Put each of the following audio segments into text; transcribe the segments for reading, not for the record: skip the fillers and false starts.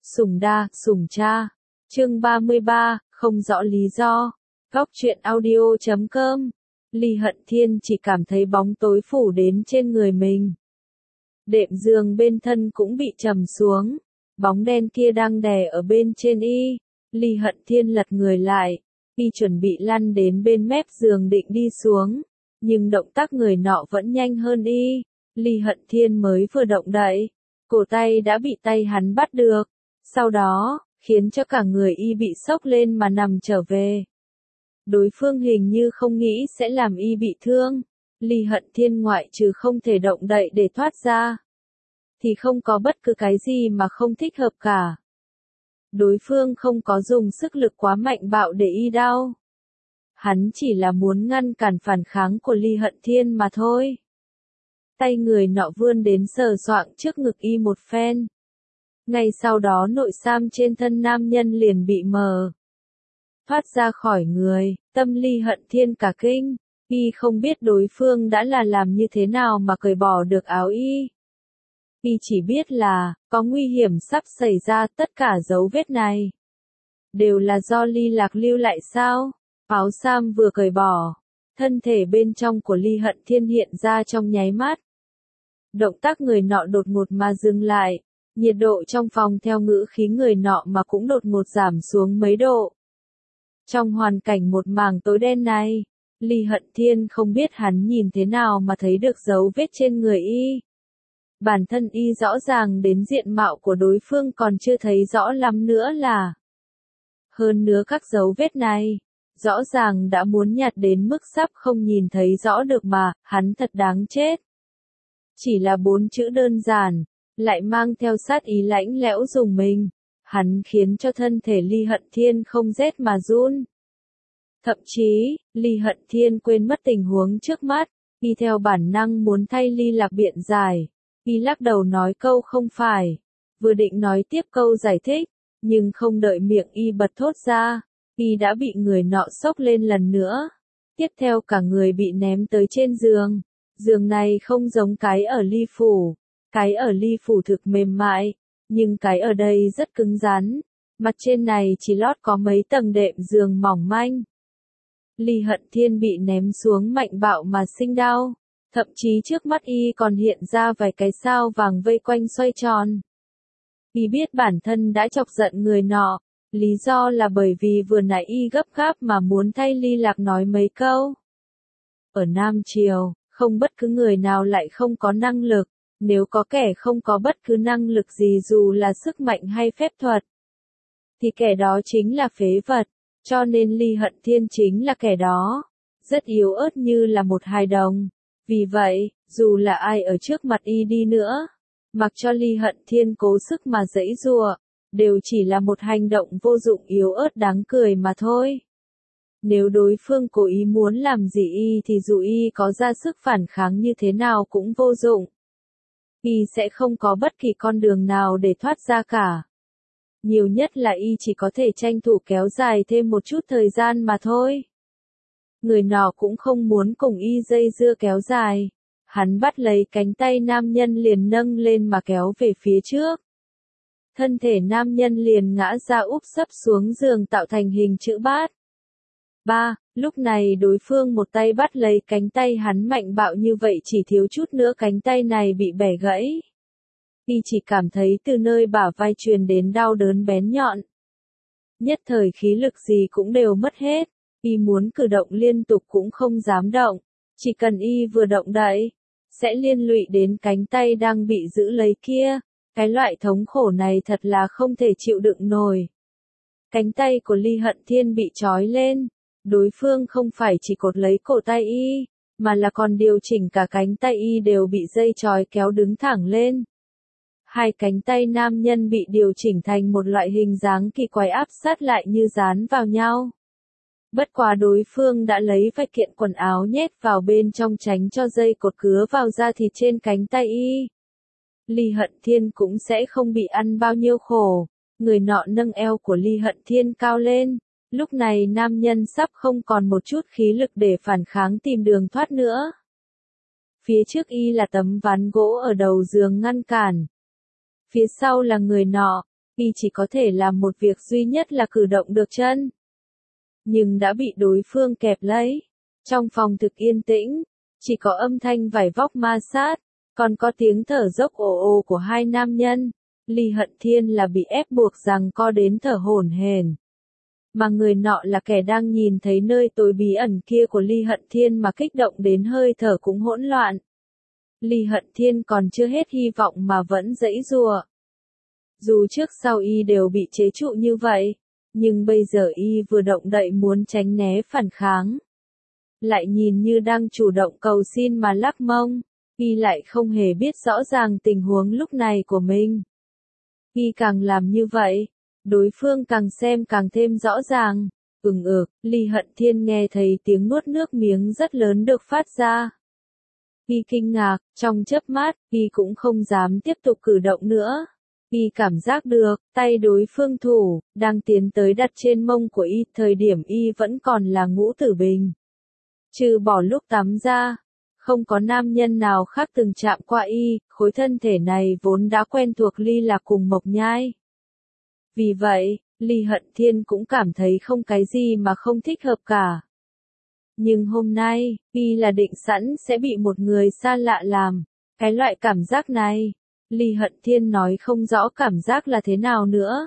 Sủng đa, sủng cha. Chương 33, không rõ lý do. Góc truyện audio.com. Ly Hận Thiên chỉ cảm thấy bóng tối phủ đến trên người mình. Đệm giường bên thân cũng bị trầm xuống. Bóng đen kia đang đè ở bên trên y. Ly Hận Thiên lật người lại. Y chuẩn bị lăn đến bên mép giường định đi xuống. Nhưng động tác người nọ vẫn nhanh hơn y. Ly Hận Thiên mới vừa động đậy. Cổ tay đã bị tay hắn bắt được. Sau đó, khiến cho cả người y bị sốc lên mà nằm trở về. Đối phương hình như không nghĩ sẽ làm y bị thương. Ly Hận Thiên ngoại trừ không thể động đậy để thoát ra, thì không có bất cứ cái gì mà không thích hợp cả. Đối phương không có dùng sức lực quá mạnh bạo để y đau. Hắn chỉ là muốn ngăn cản phản kháng của Ly Hận Thiên mà thôi. Tay người nọ vươn đến sờ soạng trước ngực y một phen. Ngay sau đó nội sam trên thân nam nhân liền bị mờ thoát ra khỏi người, tâm Ly Hận Thiên cả kinh. Y không biết đối phương đã làm như thế nào mà cởi bỏ được áo y. Y chỉ biết là, có nguy hiểm sắp xảy ra. Tất cả dấu vết này đều là do Ly Lạc lưu lại sao? Áo sam vừa cởi bỏ, thân thể bên trong của Ly Hận Thiên hiện ra trong nháy mắt. Động tác người nọ đột ngột mà dừng lại. Nhiệt độ trong phòng theo ngữ khí người nọ mà cũng đột ngột giảm xuống mấy độ. Trong hoàn cảnh một mảng tối đen này, Ly Hận Thiên không biết hắn nhìn thế nào mà thấy được dấu vết trên người y. Bản thân y rõ ràng đến diện mạo của đối phương còn chưa thấy rõ lắm nữa là. Hơn nữa các dấu vết này, rõ ràng đã muốn nhạt đến mức sắp không nhìn thấy rõ được mà, hắn thật đáng chết. Chỉ là 4 chữ đơn giản, lại mang theo sát ý lãnh lẽo dùng mình. Hắn khiến cho thân thể Ly Hận Thiên không rét mà run. Thậm chí, Ly Hận Thiên quên mất tình huống trước mắt, y theo bản năng muốn thay Ly Lạc biện giải. Y lắc đầu nói câu không phải. Vừa định nói tiếp câu giải thích, nhưng không đợi miệng y bật thốt ra, y đã bị người nọ xốc lên lần nữa. Tiếp theo cả người bị ném tới trên giường. Giường này không giống cái ở Ly Phủ. Cái ở Ly Phủ thực mềm mại, nhưng cái ở đây rất cứng rắn. Mặt trên này chỉ lót có mấy tầng đệm giường mỏng manh. Ly Hận Thiên bị ném xuống mạnh bạo mà sinh đau. Thậm chí trước mắt y còn hiện ra vài cái sao vàng vây quanh xoay tròn. Y biết bản thân đã chọc giận người nọ. Lý do là bởi vì vừa nãy y gấp gáp mà muốn thay Ly Lạc nói mấy câu. Ở Nam Triều, không bất cứ người nào lại không có năng lực. Nếu có kẻ không có bất cứ năng lực gì dù là sức mạnh hay phép thuật, thì kẻ đó chính là phế vật. Cho nên Ly Hận Thiên chính là kẻ đó. Rất yếu ớt như là một hài đồng. Vì vậy, dù là ai ở trước mặt y đi nữa, mặc cho Ly Hận Thiên cố sức mà giãy giụa, đều chỉ là một hành động vô dụng yếu ớt đáng cười mà thôi. Nếu đối phương cố ý muốn làm gì y thì dù y có ra sức phản kháng như thế nào cũng vô dụng. Y sẽ không có bất kỳ con đường nào để thoát ra cả. Nhiều nhất là y chỉ có thể tranh thủ kéo dài thêm một chút thời gian mà thôi. Người nọ cũng không muốn cùng y dây dưa kéo dài. Hắn bắt lấy cánh tay nam nhân liền nâng lên mà kéo về phía trước. Thân thể nam nhân liền ngã ra úp sấp xuống giường tạo thành hình chữ bát. Lúc này đối phương một tay bắt lấy cánh tay hắn mạnh bạo như vậy chỉ thiếu chút nữa cánh tay này bị bẻ gãy. Y chỉ cảm thấy từ nơi bả vai truyền đến đau đớn bén nhọn. Nhất thời khí lực gì cũng đều mất hết. Y muốn cử động liên tục cũng không dám động. Chỉ cần y vừa động đậy, sẽ liên lụy đến cánh tay đang bị giữ lấy kia. Cái loại thống khổ này thật là không thể chịu đựng nổi. Cánh tay của Ly Hận Thiên bị trói lên. Đối phương không phải chỉ cột lấy cổ tay y, mà là còn điều chỉnh cả cánh tay y đều bị dây trói kéo đứng thẳng lên. Hai cánh tay nam nhân bị điều chỉnh thành một loại hình dáng kỳ quái áp sát lại như dán vào nhau. Bất quá đối phương đã lấy vài kiện quần áo nhét vào bên trong tránh cho dây cột cứa vào da thịt trên cánh tay y. Ly Hận Thiên cũng sẽ không bị ăn bao nhiêu khổ. Người nọ nâng eo của Ly Hận Thiên cao lên. Lúc này nam nhân sắp không còn một chút khí lực để phản kháng tìm đường thoát nữa. Phía trước y là tấm ván gỗ ở đầu giường ngăn cản. Phía sau là người nọ, y chỉ có thể làm một việc duy nhất là cử động được chân. Nhưng đã bị đối phương kẹp lấy. Trong phòng thực yên tĩnh, chỉ có âm thanh vải vóc ma sát, còn có tiếng thở dốc ồ ồ của hai nam nhân. Ly Hận Thiên là bị ép buộc giằng co đến thở hổn hển. Mà người nọ là kẻ đang nhìn thấy nơi tối bí ẩn kia của Ly Hận Thiên mà kích động đến hơi thở cũng hỗn loạn. Ly Hận Thiên còn chưa hết hy vọng mà vẫn giãy giụa. Dù trước sau y đều bị chế trụ như vậy, nhưng bây giờ y vừa động đậy muốn tránh né phản kháng. Lại nhìn như đang chủ động cầu xin mà lắc mông, y lại không hề biết rõ ràng tình huống lúc này của mình. Y càng làm như vậy, đối phương càng xem càng thêm rõ ràng. Ly Hận Thiên nghe thấy tiếng nuốt nước miếng rất lớn được phát ra. Y kinh ngạc, trong chớp mắt, y cũng không dám tiếp tục cử động nữa. Y cảm giác được, tay đối phương thủ, đang tiến tới đặt trên mông của y, thời điểm y vẫn còn là Ngũ Tử Bình. Trừ bỏ lúc tắm ra, không có nam nhân nào khác từng chạm qua y, khối thân thể này vốn đã quen thuộc Ly Lạc cùng Mộc Nhai. Vì vậy, Ly Hận Thiên cũng cảm thấy không cái gì mà không thích hợp cả. Nhưng hôm nay, y là định sẵn sẽ bị một người xa lạ làm. Cái loại cảm giác này, Ly Hận Thiên nói không rõ cảm giác là thế nào nữa.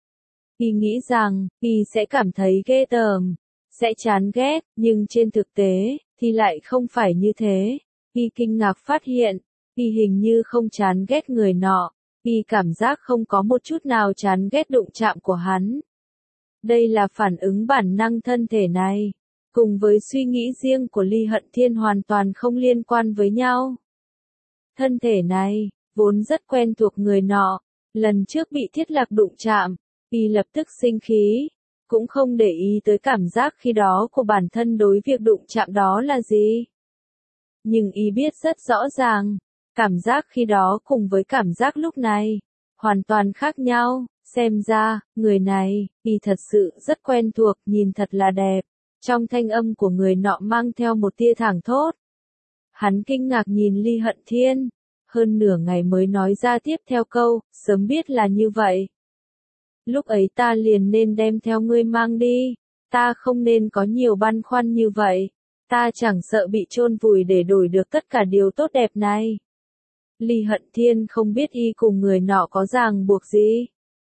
Y nghĩ rằng, y sẽ cảm thấy ghê tởm, sẽ chán ghét, nhưng trên thực tế, thì lại không phải như thế. Y kinh ngạc phát hiện, y hình như không chán ghét người nọ, y cảm giác không có một chút nào chán ghét đụng chạm của hắn. Đây là phản ứng bản năng thân thể này, cùng với suy nghĩ riêng của Ly Hận Thiên hoàn toàn không liên quan với nhau. Thân thể này, vốn rất quen thuộc người nọ, lần trước bị Thiết Lạc đụng chạm, y lập tức sinh khí, cũng không để ý tới cảm giác khi đó của bản thân đối việc đụng chạm đó là gì. Nhưng y biết rất rõ ràng, cảm giác khi đó cùng với cảm giác lúc này, hoàn toàn khác nhau. Xem ra, người này, y thật sự rất quen thuộc, nhìn thật là đẹp. Trong thanh âm của người nọ mang theo một tia thảng thốt. Hắn kinh ngạc nhìn Ly Hận Thiên, hơn nửa ngày mới nói ra tiếp theo câu, sớm biết là như vậy. Lúc ấy ta liền nên đem theo ngươi mang đi, ta không nên có nhiều băn khoăn như vậy, ta chẳng sợ bị chôn vùi để đổi được tất cả điều tốt đẹp này. Ly Hận Thiên không biết y cùng người nọ có ràng buộc gì.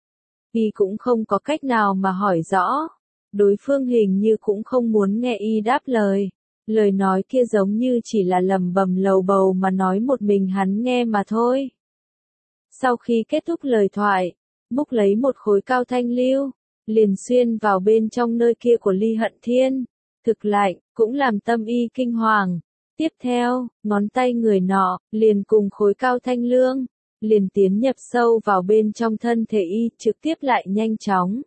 Y cũng không có cách nào mà hỏi rõ. Đối phương hình như cũng không muốn nghe y đáp lời. Lời nói kia giống như chỉ là lẩm bẩm lầu bầu mà nói một mình hắn nghe mà thôi. Sau khi kết thúc lời thoại, múc lấy một khối cao thanh lưu, liền xuyên vào bên trong nơi kia của Ly Hận Thiên. Thực lạnh, cũng làm tâm y kinh hoàng. Tiếp theo, ngón tay người nọ, liền cùng khối cao thanh lương, liền tiến nhập sâu vào bên trong thân thể y, trực tiếp lại nhanh chóng.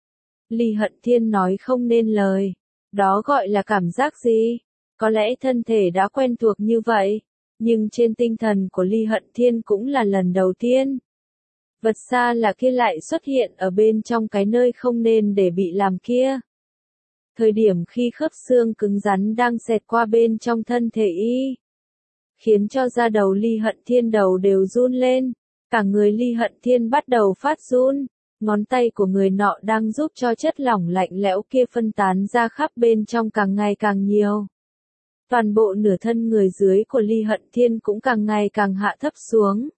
Ly Hận Thiên nói không nên lời. Đó gọi là cảm giác gì? Có lẽ thân thể đã quen thuộc như vậy, nhưng trên tinh thần của Ly Hận Thiên cũng là lần đầu tiên. Vật xa lạ kia lại xuất hiện ở bên trong cái nơi không nên để bị làm kia. Thời điểm khi khớp xương cứng rắn đang xẹt qua bên trong thân thể y, khiến cho da đầu Ly Hận Thiên đầu đều run lên, cả người Ly Hận Thiên bắt đầu phát run, ngón tay của người nọ đang giúp cho chất lỏng lạnh lẽo kia phân tán ra khắp bên trong càng ngày càng nhiều. Toàn bộ nửa thân người dưới của Ly Hận Thiên cũng càng ngày càng hạ thấp xuống.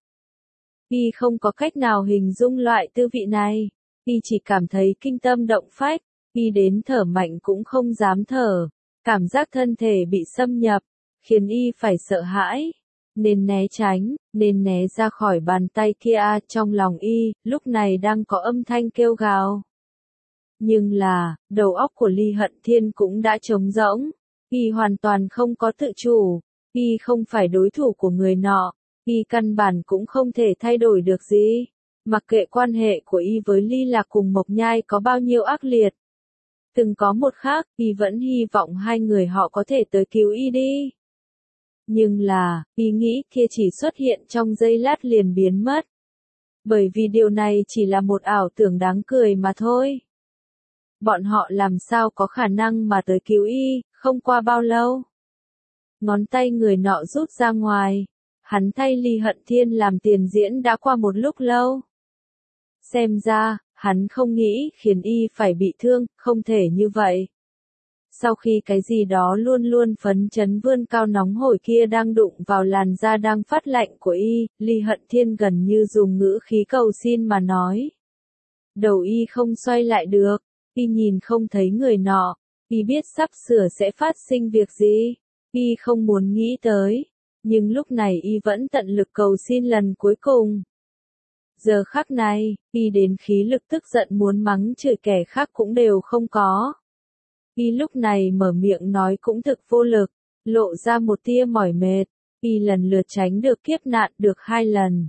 Y không có cách nào hình dung loại tư vị này, y chỉ cảm thấy kinh tâm động phách, y đến thở mạnh cũng không dám thở, cảm giác thân thể bị xâm nhập, khiến y phải sợ hãi, nên né tránh, nên né ra khỏi bàn tay kia. Trong lòng y, lúc này đang có âm thanh kêu gào. Nhưng là, đầu óc của Ly Hận Thiên cũng đã trống rỗng, y hoàn toàn không có tự chủ, y không phải đối thủ của người nọ, y căn bản cũng không thể thay đổi được gì, mặc kệ quan hệ của y với Ly Lạc cùng Mộc Nhai có bao nhiêu ác liệt. Từng có một khác, y vẫn hy vọng hai người họ có thể tới cứu y đi. Nhưng là, ý nghĩ kia chỉ xuất hiện trong giây lát liền biến mất. Bởi vì điều này chỉ là một ảo tưởng đáng cười mà thôi. Bọn họ làm sao có khả năng mà tới cứu y, không qua bao lâu. Ngón tay người nọ rút ra ngoài. Hắn thay Ly Hận Thiên làm tiền diễn đã qua một lúc lâu. Xem ra, hắn không nghĩ khiến y phải bị thương, không thể như vậy. Sau khi cái gì đó luôn luôn phấn chấn vươn cao nóng hổi kia đang đụng vào làn da đang phát lạnh của y, Ly Hận Thiên gần như dùng ngữ khí cầu xin mà nói. Đầu y không xoay lại được, y nhìn không thấy người nọ, y biết sắp sửa sẽ phát sinh việc gì, y không muốn nghĩ tới, nhưng lúc này y vẫn tận lực cầu xin lần cuối cùng. Giờ khắc này, y đến khí lực tức giận muốn mắng chửi kẻ khác cũng đều không có. Y lúc này mở miệng nói cũng thực vô lực, lộ ra một tia mỏi mệt, y lần lượt tránh được kiếp nạn được 2 lần.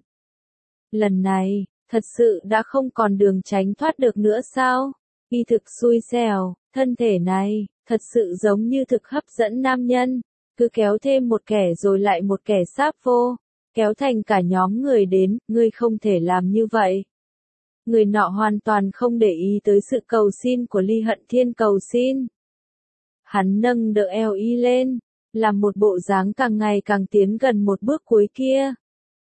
Lần này, thật sự đã không còn đường tránh thoát được nữa sao? Y thực xui xẻo, thân thể này, thật sự giống như thực hấp dẫn nam nhân, cứ kéo thêm một kẻ rồi lại một kẻ sáp vô, kéo thành cả nhóm người đến, ngươi không thể làm như vậy. Người nọ hoàn toàn không để ý tới sự cầu xin của Ly Hận Thiên cầu xin. Hắn nâng đỡ eo y lên, làm một bộ dáng càng ngày càng tiến gần một bước cuối kia.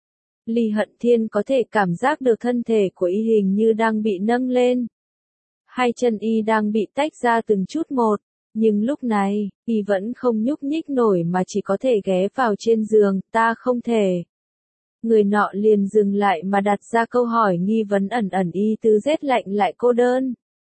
Ly Hận Thiên có thể cảm giác được thân thể của y hình như đang bị nâng lên. Hai chân y đang bị tách ra từng chút một, nhưng lúc này, y vẫn không nhúc nhích nổi mà chỉ có thể ghé vào trên giường, ta không thể. Người nọ liền dừng lại mà đặt ra câu hỏi nghi vấn ẩn ẩn y tứ rét lạnh lại cô đơn.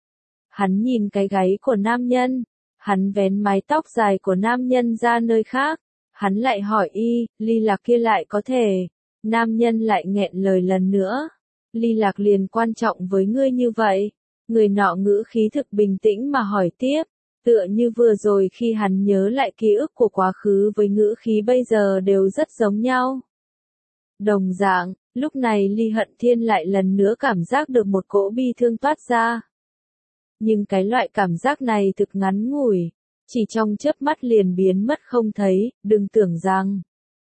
Hắn nhìn cái gáy của nam nhân, hắn vén mái tóc dài của nam nhân ra nơi khác, hắn lại hỏi y, Ly Lạc kia lại có thể. Nam nhân lại nghẹn lời lần nữa. Ly Lạc liền quan trọng với ngươi như vậy. Người nọ ngữ khí thực bình tĩnh mà hỏi tiếp, tựa như vừa rồi khi hắn nhớ lại ký ức của quá khứ với ngữ khí bây giờ đều rất giống nhau. Đồng dạng, lúc này Ly Hận Thiên lại lần nữa cảm giác được một cỗ bi thương toát ra. Nhưng cái loại cảm giác này thực ngắn ngủi, chỉ trong chớp mắt liền biến mất không thấy, đừng tưởng rằng.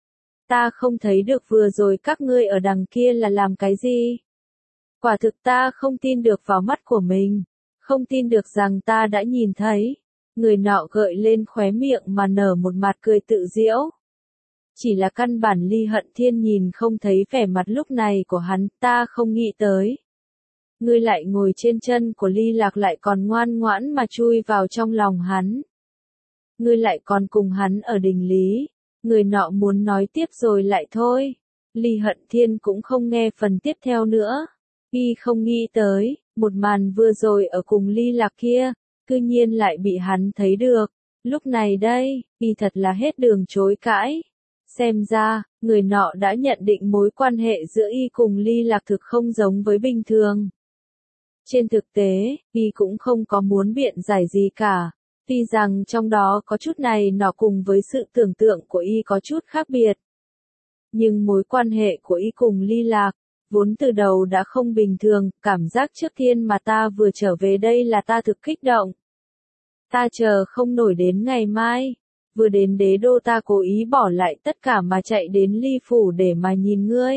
Ta không thấy được vừa rồi các ngươi ở đằng kia là làm cái gì. Quả thực ta không tin được vào mắt của mình, không tin được rằng ta đã nhìn thấy. Người nọ gợi lên khóe miệng mà nở một mặt cười tự giễu. Chỉ là căn bản Ly Hận Thiên nhìn không thấy vẻ mặt lúc này của hắn, ta không nghĩ tới. Ngươi lại ngồi trên chân của Ly Lạc lại còn ngoan ngoãn mà chui vào trong lòng hắn. Ngươi lại còn cùng hắn ở đình lý. Người nọ muốn nói tiếp rồi lại thôi. Ly Hận Thiên cũng không nghe phần tiếp theo nữa. Y không nghĩ tới, một màn vừa rồi ở cùng Ly Lạc kia, cư nhiên lại bị hắn thấy được. Lúc này đây, y thật là hết đường chối cãi. Xem ra, người nọ đã nhận định mối quan hệ giữa y cùng Ly Lạc thực không giống với bình thường. Trên thực tế, y cũng không có muốn biện giải gì cả. Tuy rằng trong đó có chút này nọ cùng với sự tưởng tượng của y có chút khác biệt. Nhưng mối quan hệ của y cùng Ly Lạc, vốn từ đầu đã không bình thường, cảm giác trước tiên mà ta vừa trở về đây là ta thực kích động. Ta chờ không nổi đến ngày mai, vừa đến đế đô ta cố ý bỏ lại tất cả mà chạy đến Ly Phủ để mà nhìn ngươi.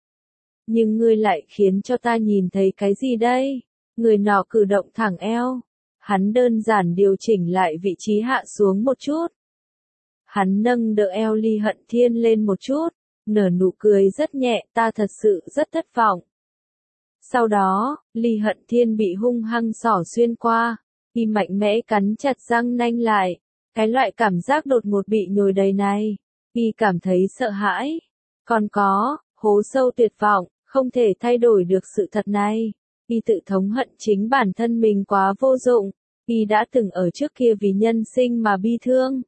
Nhưng ngươi lại khiến cho ta nhìn thấy cái gì đây? Người nọ cử động thẳng eo. Hắn đơn giản điều chỉnh lại vị trí hạ xuống một chút. Hắn nâng đỡ eo Ly Hận Thiên lên một chút, nở nụ cười rất nhẹ, ta thật sự rất thất vọng. Sau đó, Ly Hận Thiên bị hung hăng xỏ xuyên qua, y mạnh mẽ cắn chặt răng nanh lại. Cái loại cảm giác đột ngột bị nhồi đầy này, y cảm thấy sợ hãi. Còn có, hố sâu tuyệt vọng, không thể thay đổi được sự thật này. Y tự thống hận chính bản thân mình quá vô dụng. Y đã từng ở trước kia vì nhân sinh mà bi thương.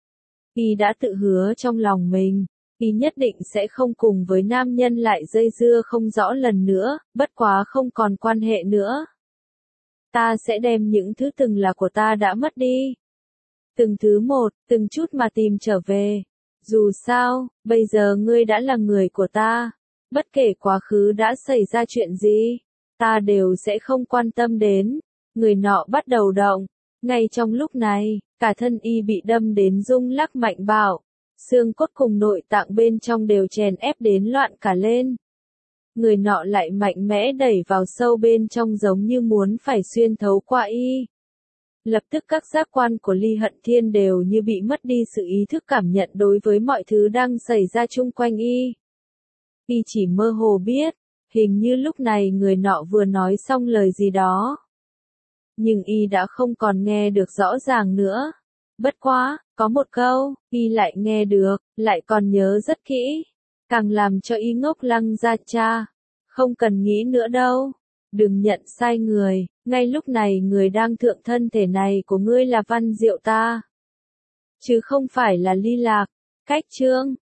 Y đã tự hứa trong lòng mình, y nhất định sẽ không cùng với nam nhân lại dây dưa không rõ lần nữa, bất quá không còn quan hệ nữa. Ta sẽ đem những thứ từng là của ta đã mất đi. Từng thứ một, từng chút mà tìm trở về. Dù sao, bây giờ ngươi đã là người của ta. Bất kể quá khứ đã xảy ra chuyện gì, ta đều sẽ không quan tâm đến. Người nọ bắt đầu động. Ngay trong lúc này, cả thân y bị đâm đến rung lắc mạnh bạo. Xương cốt cùng nội tạng bên trong đều chèn ép đến loạn cả lên. Người nọ lại mạnh mẽ đẩy vào sâu bên trong giống như muốn phải xuyên thấu qua y. Lập tức các giác quan của Ly Hận Thiên đều như bị mất đi sự ý thức cảm nhận đối với mọi thứ đang xảy ra chung quanh y. Y chỉ mơ hồ biết, Hình như lúc này người nọ vừa nói xong lời gì đó. Nhưng y đã không còn nghe được rõ ràng nữa. Bất quá, có một câu, y lại nghe được, lại còn nhớ rất kỹ. Càng làm cho y ngốc lăng ra cha. Không cần nghĩ nữa đâu. Đừng nhận sai người, ngay lúc này người đang thượng thân thể này của ngươi là Văn Diệu ta. Chứ không phải là Ly Lạc. Cách chương